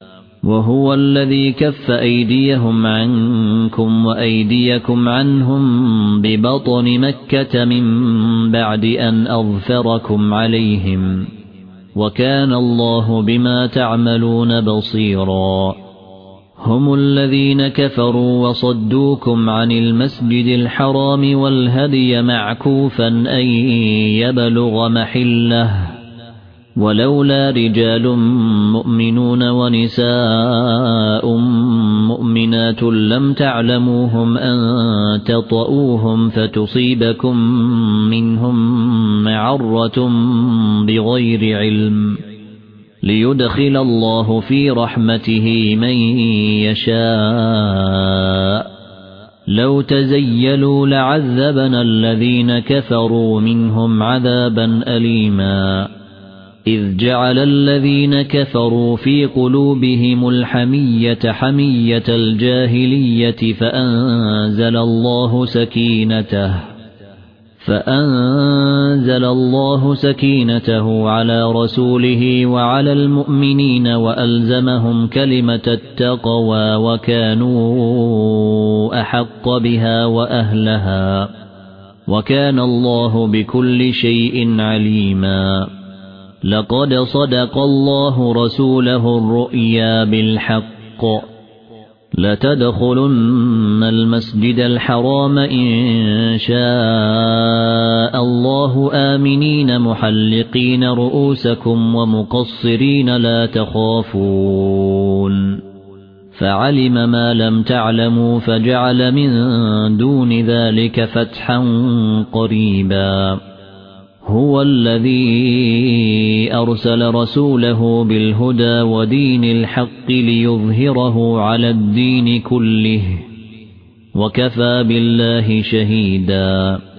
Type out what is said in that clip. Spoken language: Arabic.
وهو الذي كف أيديهم عنكم وأيديكم عنهم ببطن مكة من بعد أن أظفركم عليهم وكان الله بما تعملون بصيرا هم الذين كفروا وصدوكم عن المسجد الحرام والهدي معكوفا أن يبلغ محله ولولا رجال مؤمنون ونساء مؤمنات لم تعلموهم أن تطؤوهم فتصيبكم منهم معرة بغير علم ليدخل الله في رحمته من يشاء لو تزيلوا لعذبنا الذين كفروا منهم عذابا أليما إذ جعل الذين كفروا في قلوبهم الحمية حمية الجاهلية فأنزل الله سكينته على رسوله وعلى المؤمنين وألزمهم كلمة التقوى وكانوا أحق بها وأهلها وكان الله بكل شيء عليما لقد صدق الله رسوله الرؤيا بالحق لتدخلن المسجد الحرام إن شاء الله آمنين محلقين رؤوسكم ومقصرين لا تخافون فعلم ما لم تعلموا فجعل من دون ذلك فتحا قريبا هو الذي أرسل رسوله بالهدى ودين الحق ليظهره على الدين كله وكفى بالله شهيدا